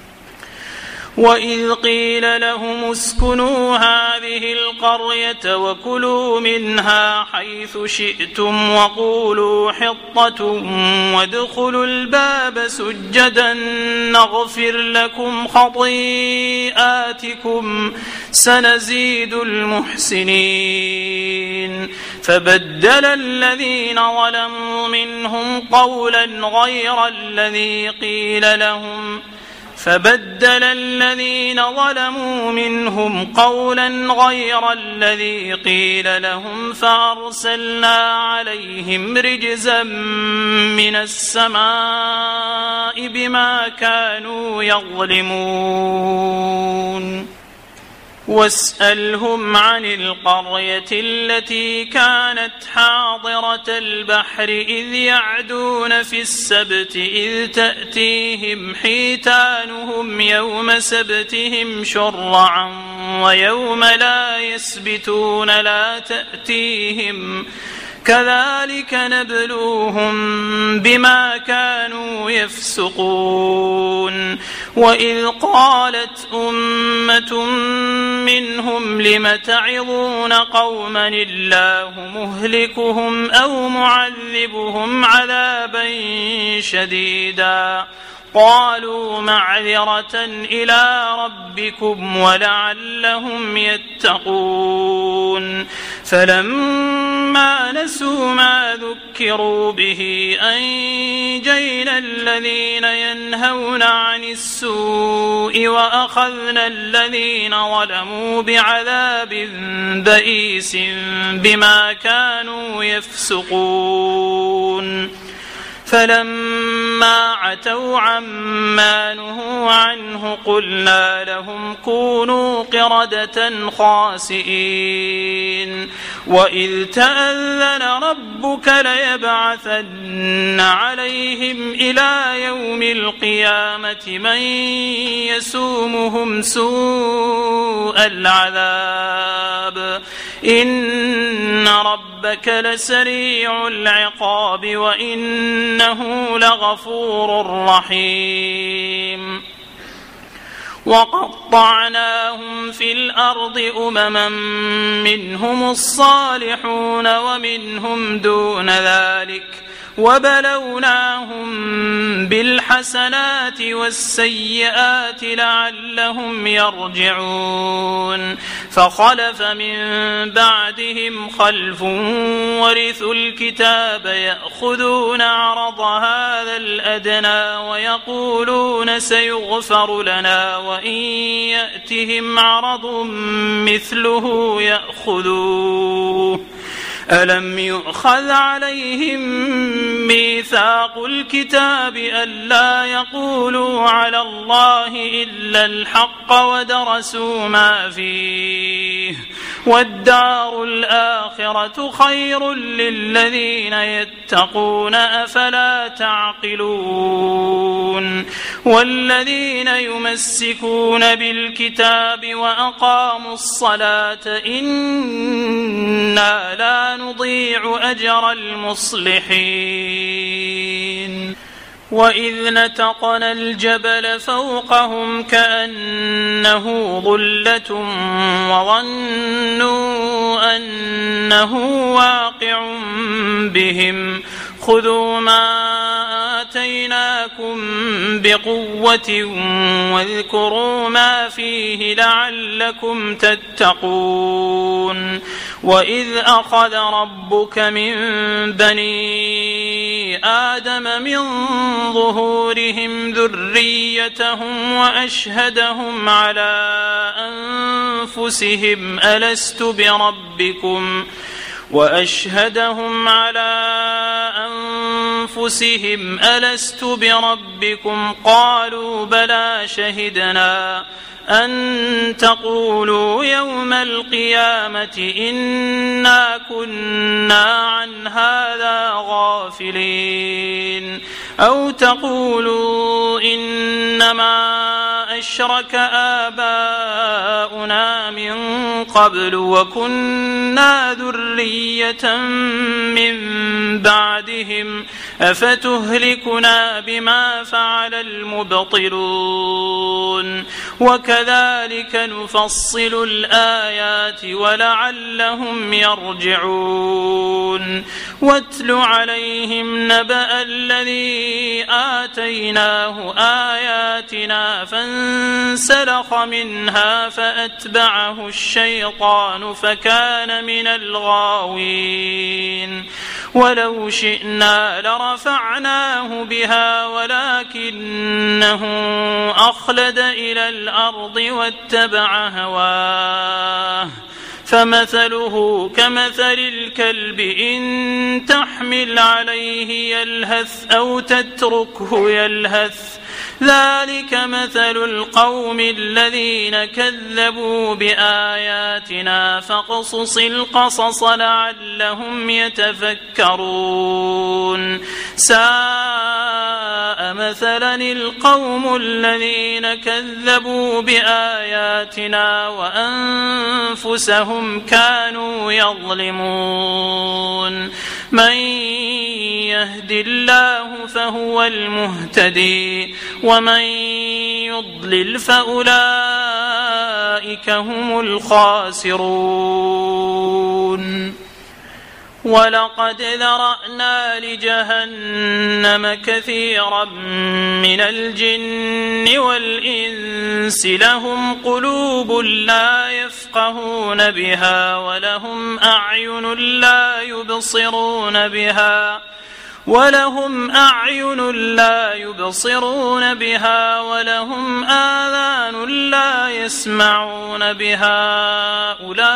وإذ قيل لهم اسكنوا هذه القرية وكلوا منها حيث شئتم وقولوا حطة وادخلوا الباب سجدا نغفر لكم خطيئاتكم سنزيد المحسنين. فبدل الذين ظلموا منهم قولا غير الذي قيل لهم فأرسلنا عليهم رجزا من السماء بما كانوا يظلمون. واسألهم عن القرية التي كانت حاضرة البحر إذ يعدون في السبت إذ تأتيهم حيتانهم يوم سبتهم شرعا ويوم لا يسبتون لا تأتيهم كذلك نبلوهم بما كانوا يفسقون. وإذ قالت أمة منهم لم تعظون قوما الله مهلكهم أو معذبهم عذابا شديدا قالوا معذرة إلى ربكم ولعلهم يتقون. فلما نسوا ما ذكروا به أنجينا الذين ينهون عن السوء وأخذنا الذين ظلموا بعذاب بئيس بما كانوا يفسقون. فلما عتوا عما نهوا عنه قلنا لهم كونوا قردة خاسئين. وإذ تأذن ربك ليبعثن عليهم إلى يوم القيامة من يسومهم سوء العذاب إن ربك لسريع العقاب وإنه لغفور رحيم. وقطعناهم في الأرض أمما منهم الصالحون ومنهم دون ذلك وبلوناهم بالحسنات والسيئات لعلهم يرجعون فخلف من بعدهم خلف ورثوا الكتاب يأخذون عرض هذا الأدنى ويقولون سيغفر لنا وإن يأتهم عرض مثله يأخذوه ألم يؤخذ عليهم ميثاق الكتاب ألا يقولوا على الله إلا الحق ودرسوا ما فيه والدار الآخرة خير للذين يتقون أفلا تعقلون والذين يمسكون بالكتاب وأقاموا الصلاة إنا لا نضيع أجر المصلحين وإذ نتقنا الجبل فوقهم كأنه ظلة وظنوا أنه واقع بهم خذوا ما آتيناكم بقوة واذكروا ما فيه لعلكم تتقون وإذ أخذ ربك من بني آدم من ظهورهم ذريتهم وأشهدهم على أنفسهم ألست بربكم قالوا بلى شهدنا أن تقولوا يوم القيامة إنا كنا عن هذا غافلين أو تقولوا إنما أشرك آباؤنا من قبل وكنا ذرية من بعدهم أفتهلكنا بما فعل المبطلون وكذلك نفصل الآيات ولعلهم يرجعون واتل عليهم نبأ الذي آتيناه آياتنا فانسلخ منها فأتبعه الشيطان فكان من الغاوين ولو شئنا لرفعناه بها ولكنه أخلد إلى الأرض واتبع هواه فمثله كمثل الكلب إن تحمل عليه يلهث أو تتركه يلهث ذلك مثل القوم الذين كذبوا بآياتنا فاقصص القصص لعلهم يتفكرون ساء مثلا القوم الذين كذبوا بآياتنا وأنفسهم كانوا يظلمون من يهد الله فهو المهتدي ومن يضلل فأولئك هم الخاسرون ولقد ذرأنا لجهنم كثيرا من الجن والإنس لهم قلوب لا يفقهون بها ولهم أعين لا يبصرون بها ولهم آذان لا يسمعون بها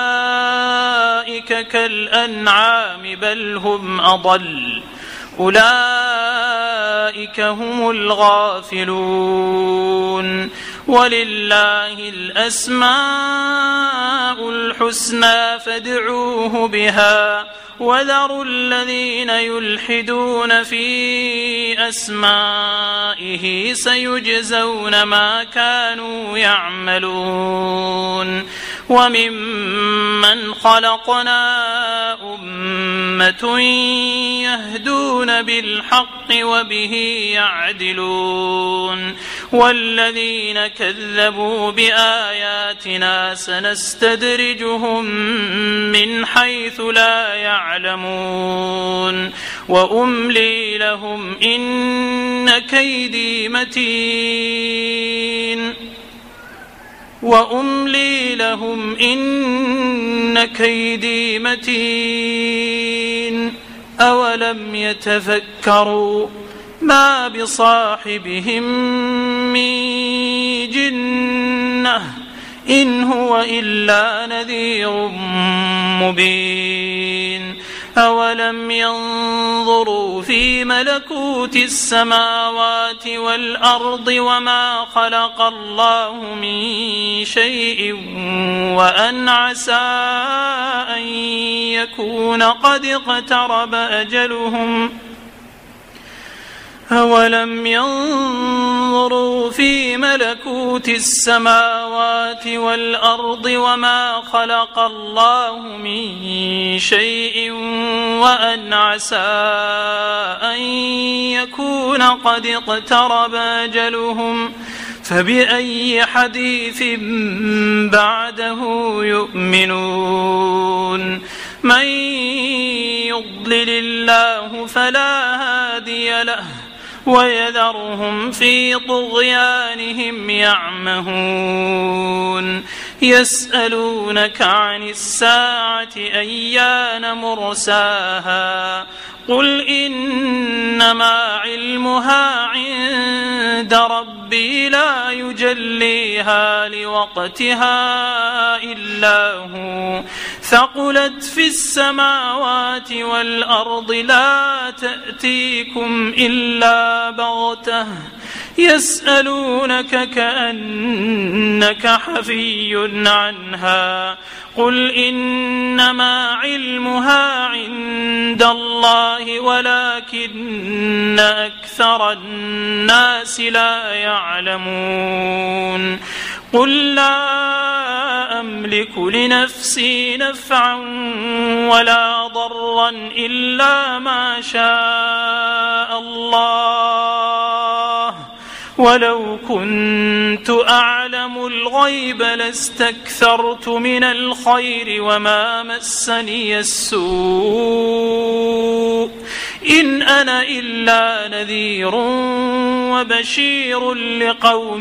أولئك كالأنعام بل هم أضل أولئك هم الغافلون ولله الأسماء الحسنى فادعوه بها وذروا الذين يلحدون في أسمائه سيجزون ما كانوا يعملون وممن خلقنا أمة يهدون بالحق وبه يعدلون والذين كذبوا بآياتنا سنستدرجهم من حيث لا يعلمون وأملي لهم إن كيدي متين وأملي لهم إن كيدي متين أولم يتفكروا ما بصاحبهم من جنة إن هو إلا نذير مبين أولم ينظروا في ملكوت السماوات والأرض وما خلق الله من شيء وأن عسى أن يكون قد اقترب أجلهم أولم ينظروا في ملكوت السماوات والأرض وما خلق الله من شيء وأن عسى أن يكون قد اقترب أجلهم فبأي حديث بعده يؤمنون من يضلل الله فلا هادي له ويذرهم في طغيانهم يعمهون يسألونك عن الساعة أيان مرساها قل إنما علمها عند ربي لا يجليها لوقتها إلا هو ثقلت في السماوات والأرض لا تأتيكم إلا بغتة يسألونك كأنك حفي عنها قل إنما علمها عند الله ولكن أكثر الناس لا يعلمون قل لا أملك لنفسي نفعا ولا ضرا إلا ما شاء الله ولو كنت أعلم الغيب لاستكثرت من الخير وما مسني السوء إن أنا إلا نذير وبشير لقوم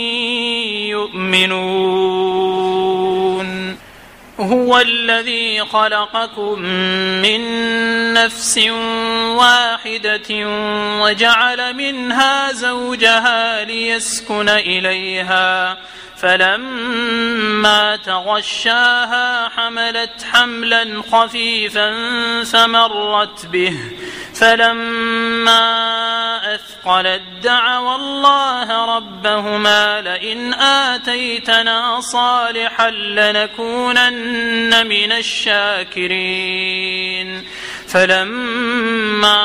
يؤمنون هو الذي خلقكم من نفس واحدة وجعل منها زوجها ليسكن إليها فلما تغشاها حملت حملا خفيفا فمرت به فلما أثقلت دعوا الله ربهما لئن آتيتنا صالحا لنكونن من الشاكرين فلما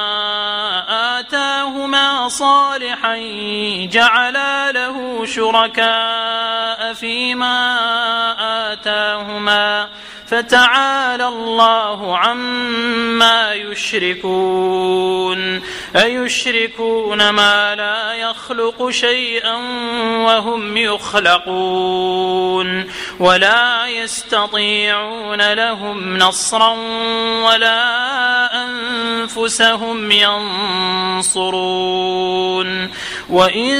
آتاهما صالحا جعلا له شركاء فيما آتاهما فتعالى الله عما يشركون أيشركون ما لا يخلق شيئا وهم يخلقون ولا يستطيعون لهم نصرا ولا أنفسهم ينصرون وإن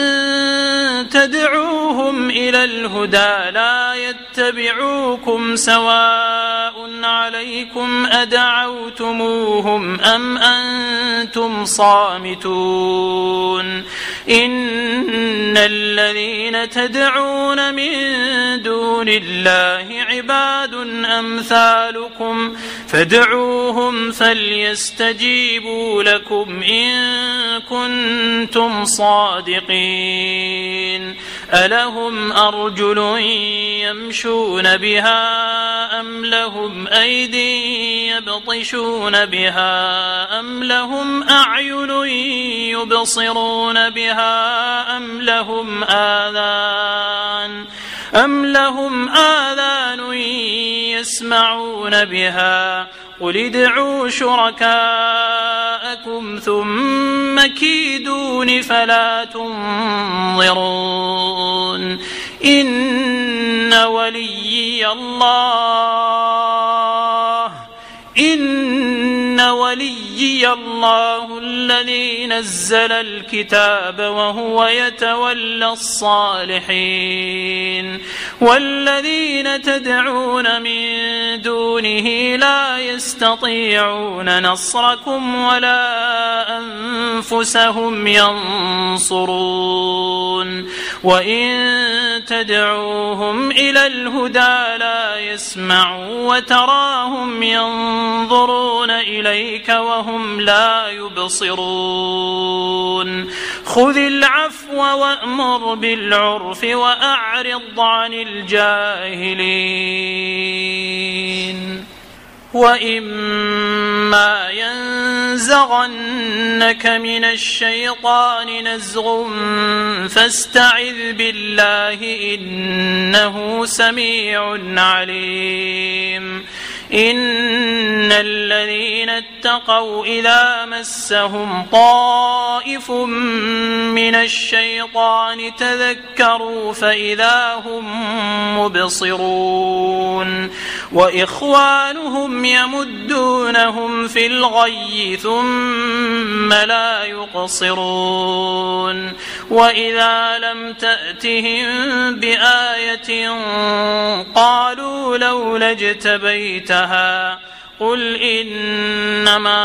تدعوهم إلى الهدى لا يتبعوكم سواء عليكم أدعوتموهم أم أنتم صامتون إن الذين تدعون من دون الله عباد أمثالكم فادعوهم فليستجيبوا لكم إن كنتم صادقين ألهم أرجل يمشون بها أم لهم أيدي يبطشون بها أم لهم أعين يبصرون بها أم لهم آذان يسمعون بها قل ادعوا شركاءكم ثم كيدون فلا تنظرون إن وليي الله الذي نزل الكتاب وهو يتولى الصالحين والذين تدعون من دونه لا يستطيعون نصركم ولا أنفسهم ينصرون وإن تدعوهم إلى الهدى لا يسمعوا وتراهم ينظرون إليك وهم لا يبصرون خذ العفو وأمر بالعرف وأعرض عن الجاهلين وإما ينزغنك من الشيطان نزغ فاستعذ بالله إنه سميع عليم إن الذين اتقوا إذا مسهم طائف من الشيطان تذكروا فإذا هم مبصرون وإخوانهم يمدونهم في الغي ثم لا يقصرون وإذا لم تأتهم بآية قالوا لولا اجتبيتها قل إنما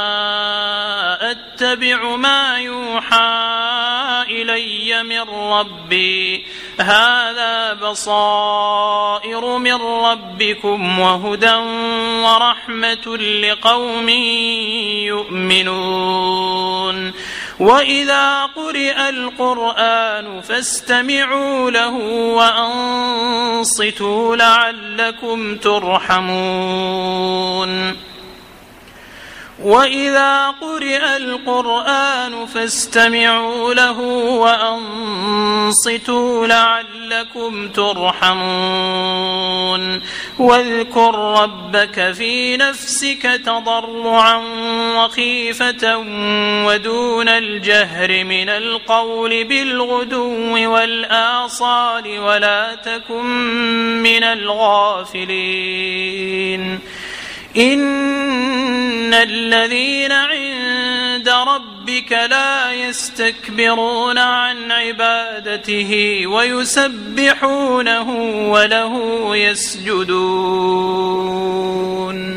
أتبع ما يوحى إلي من ربي هذا بصائر من ربكم وهدى ورحمة لقوم يؤمنون وإذا قرئ القرآن فاستمعوا له وأنصتوا لعلكم ترحمون وإذا قرئ القرآن فاستمعوا له وأنصتوا لعلكم ترحمون واذكر ربك في نفسك تضرعا وخيفة ودون الجهر من القول بالغدو والآصال ولا تكن من الغافلين إن الذين عند ربك لا يستكبرون عن عبادته ويسبحونه وله يسجدون